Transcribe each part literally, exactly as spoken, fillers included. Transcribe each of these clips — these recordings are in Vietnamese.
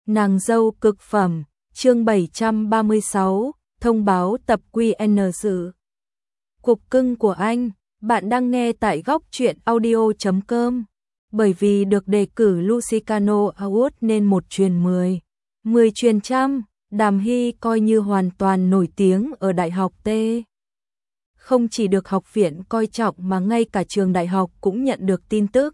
Nàng dâu cực phẩm, chương bảy trăm ba mươi sáu, thông báo tập quy en sự. Cục cưng của anh, bạn đang nghe tại góc truyện audio chấm com. Bởi vì được đề cử Lucicano Award nên một truyền mười, mười truyền trăm, Đàm Hy coi như hoàn toàn nổi tiếng ở Đại học T. Không chỉ được học viện coi trọng mà ngay cả trường đại học cũng nhận được tin tức.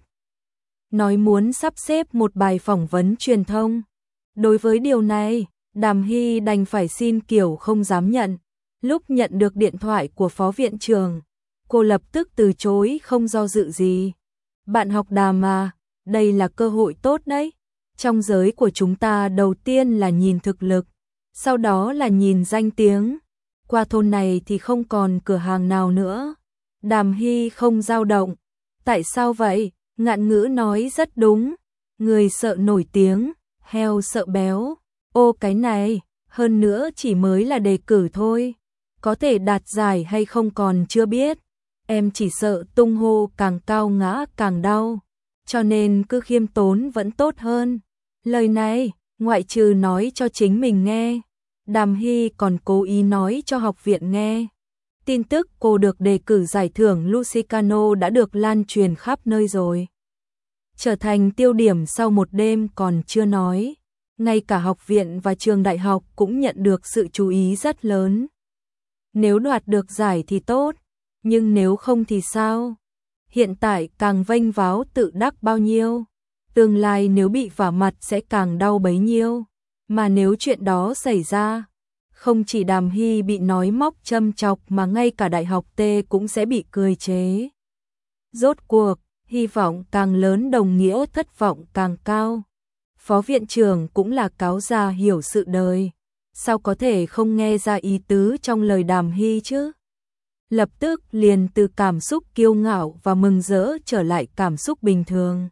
Nói muốn sắp xếp một bài phỏng vấn truyền thông. Đối với điều này, Đàm Hy đành phải xin kiểu không dám nhận. Lúc nhận được điện thoại của phó viện trưởng, cô lập tức từ chối không do dự gì. Bạn học Đàm à, đây là cơ hội tốt đấy. Trong giới của chúng ta đầu tiên là nhìn thực lực, sau đó là nhìn danh tiếng. Qua thôn này thì không còn cửa hàng nào nữa. Đàm Hy không dao động. Tại sao vậy? Ngạn ngữ nói rất đúng. Người sợ nổi tiếng, heo sợ béo. Ô cái này, hơn nữa chỉ mới là đề cử thôi. Có thể đạt giải hay không còn chưa biết. Em chỉ sợ tung hô càng cao ngã càng đau. Cho nên cứ khiêm tốn vẫn tốt hơn. Lời này, ngoại trừ nói cho chính mình nghe, Đàm Hy còn cố ý nói cho học viện nghe. Tin tức cô được đề cử giải thưởng Lucicano đã được lan truyền khắp nơi rồi. Trở thành tiêu điểm sau một đêm còn chưa nói. Ngay cả học viện và trường đại học cũng nhận được sự chú ý rất lớn. Nếu đoạt được giải thì tốt, nhưng nếu không thì sao? Hiện tại càng vênh váo tự đắc bao nhiêu, tương lai nếu bị vả mặt sẽ càng đau bấy nhiêu. Mà nếu chuyện đó xảy ra, không chỉ Đàm Hy bị nói móc châm chọc mà ngay cả đại học T cũng sẽ bị cười chế. Rốt cuộc, hy vọng càng lớn đồng nghĩa thất vọng càng cao. Phó viện trưởng cũng là cáo già hiểu sự đời, sao có thể không nghe ra ý tứ trong lời Đàm Hy chứ? Lập tức liền từ cảm xúc kiêu ngạo và mừng rỡ trở lại cảm xúc bình thường.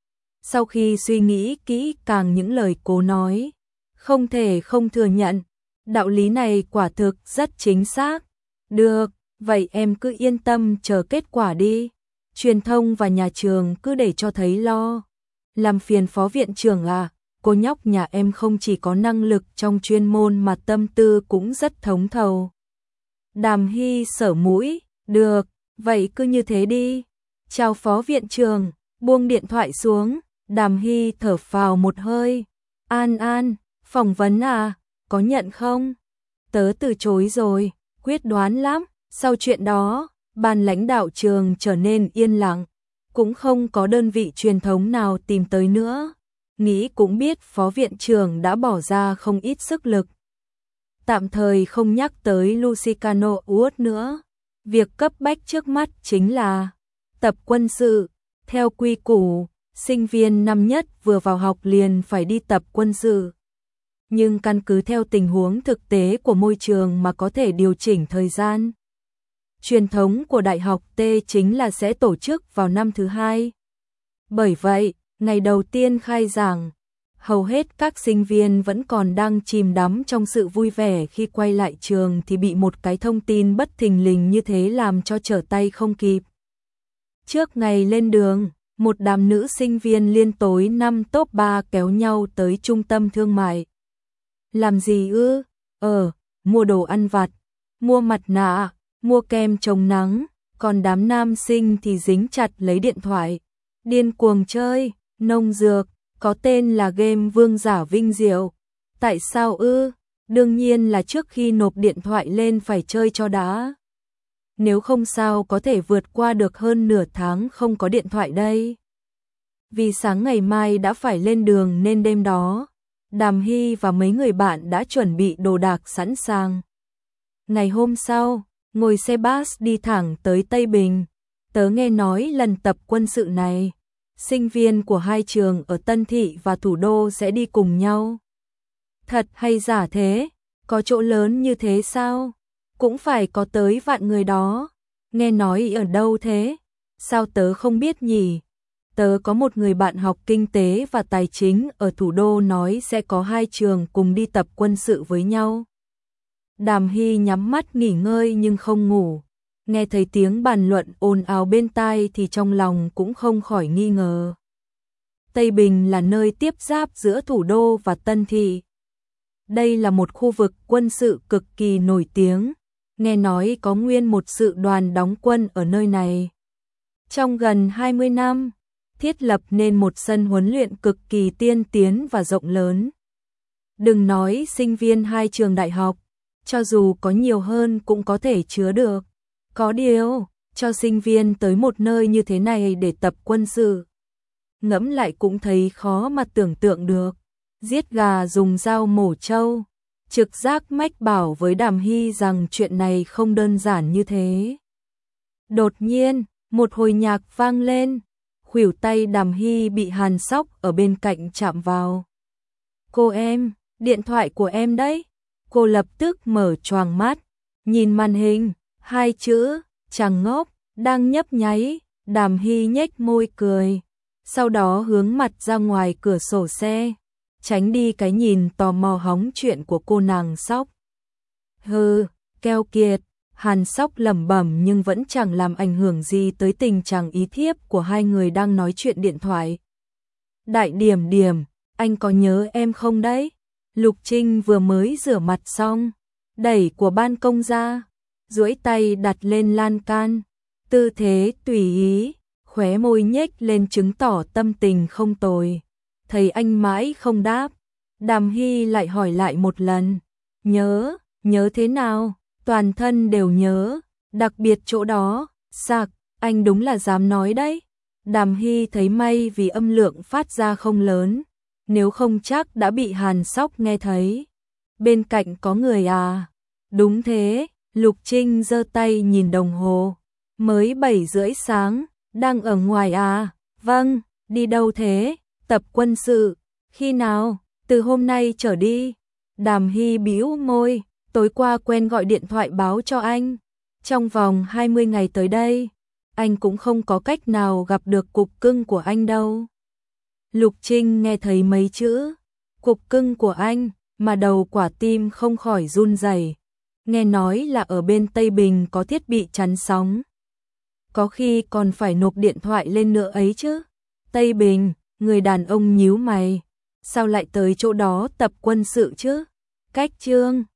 Sau khi suy nghĩ kỹ càng những lời cô nói, không thể không thừa nhận, đạo lý này quả thực rất chính xác. Được, vậy em cứ yên tâm chờ kết quả đi. Truyền thông và nhà trường cứ để cho thấy lo. Làm phiền phó viện trưởng à, cô nhóc nhà em không chỉ có năng lực trong chuyên môn mà tâm tư cũng rất thống thầu. Đàm Hy sở mũi, được, vậy cứ như thế đi. Chào phó viện trưởng, buông điện thoại xuống, Đàm Hy thở phào một hơi. An An, phỏng vấn à, có nhận không? Tớ từ chối rồi, quyết đoán lắm. Sau chuyện đó, ban lãnh đạo trường trở nên yên lặng. Cũng không có đơn vị truyền thống nào tìm tới nữa. Nghĩ cũng biết phó viện trưởng đã bỏ ra không ít sức lực. Tạm thời không nhắc tới Lucicano Award nữa. Việc cấp bách trước mắt chính là tập quân sự. Theo quy củ, sinh viên năm nhất vừa vào học liền phải đi tập quân sự. Nhưng căn cứ theo tình huống thực tế của môi trường mà có thể điều chỉnh thời gian. Truyền thống của Đại học T chính là sẽ tổ chức vào năm thứ hai. Bởi vậy, ngày đầu tiên khai giảng, hầu hết các sinh viên vẫn còn đang chìm đắm trong sự vui vẻ, khi quay lại trường thì bị một cái thông tin bất thình lình như thế làm cho trở tay không kịp. Trước ngày lên đường, một đám nữ sinh viên liên tối năm top ba kéo nhau tới trung tâm thương mại. Làm gì ư? Ờ, mua đồ ăn vặt, mua mặt nạ, mua kem chống nắng, còn đám nam sinh thì dính chặt lấy điện thoại. Điên cuồng chơi, nông dược, có tên là game Vương giả vinh diệu. Tại sao ư? Đương nhiên là trước khi nộp điện thoại lên phải chơi cho đã. Nếu không sao có thể vượt qua được hơn nửa tháng không có điện thoại đây. Vì sáng ngày mai đã phải lên đường nên đêm đó, Đàm Hy và mấy người bạn đã chuẩn bị đồ đạc sẵn sàng. Ngày hôm sau, ngồi xe bus đi thẳng tới Tây Bình. Tớ nghe nói lần tập quân sự này, sinh viên của hai trường ở Tân Thị và thủ đô sẽ đi cùng nhau. Thật hay giả thế? Có chỗ lớn như thế sao? Cũng phải có tới vạn người đó. Nghe nói ở đâu thế? Sao tớ không biết nhỉ? Tớ có một người bạn học kinh tế và tài chính ở thủ đô nói sẽ có hai trường cùng đi tập quân sự với nhau. Đàm Hy nhắm mắt nghỉ ngơi nhưng không ngủ. Nghe thấy tiếng bàn luận ồn ào bên tai thì trong lòng cũng không khỏi nghi ngờ. Tây Bình là nơi tiếp giáp giữa thủ đô và Tân Thị. Đây là một khu vực quân sự cực kỳ nổi tiếng, nghe nói có nguyên một sự đoàn đóng quân ở nơi này. Trong gần hai mươi năm, thiết lập nên một sân huấn luyện cực kỳ tiên tiến và rộng lớn. Đừng nói sinh viên hai trường đại học, cho dù có nhiều hơn cũng có thể chứa được. Có điều, cho sinh viên tới một nơi như thế này để tập quân sự, ngẫm lại cũng thấy khó mà tưởng tượng được. Giết gà dùng dao mổ trâu, trực giác mách bảo với Đàm Hy rằng chuyện này không đơn giản như thế. Đột nhiên, một hồi nhạc vang lên, khuỷu tay Đàm Hy bị Hàn Sóc ở bên cạnh chạm vào. Cô em, điện thoại của em đấy. Cô lập tức mở choàng mắt, nhìn màn hình, hai chữ, chàng ngốc, đang nhấp nháy. Đàm Hy nhếch môi cười, sau đó hướng mặt ra ngoài cửa sổ xe, tránh đi cái nhìn tò mò hóng chuyện của cô nàng Sóc. Hừ, keo kiệt. Hàn Sóc lẩm bẩm nhưng vẫn chẳng làm ảnh hưởng gì tới tình trạng ý thiếp của hai người đang nói chuyện điện thoại. Đại Điểm Điểm, anh có nhớ em không đấy? Lục Trinh vừa mới rửa mặt xong, đẩy của ban công ra, duỗi tay đặt lên lan can, tư thế tùy ý, khóe môi nhếch lên chứng tỏ tâm tình không tồi. Thấy anh mãi không đáp, Đàm Hy lại hỏi lại một lần. Nhớ, nhớ thế nào? Toàn thân đều nhớ, đặc biệt chỗ đó. Sạc, anh đúng là dám nói đấy. Đàm Hy thấy may vì âm lượng phát ra không lớn, nếu không chắc đã bị Hàn Sóc nghe thấy. Bên cạnh có người à? Đúng thế. Lục Trinh giơ tay nhìn đồng hồ, mới bảy rưỡi sáng, đang ở ngoài à? Vâng. Đi đâu thế? Tập quân sự. Khi nào? Từ hôm nay trở đi. Đàm Hy bĩu môi, tối qua quen gọi điện thoại báo cho anh. Trong vòng hai mươi ngày tới đây, anh cũng không có cách nào gặp được cục cưng của anh đâu. Lục Trinh nghe thấy mấy chữ cục cưng của anh mà đầu quả tim không khỏi run rẩy. Nghe nói là ở bên Tây Bình có thiết bị chắn sóng, có khi còn phải nộp điện thoại lên nữa ấy chứ. Tây Bình, người đàn ông nhíu mày, sao lại tới chỗ đó tập quân sự chứ? Cách Trương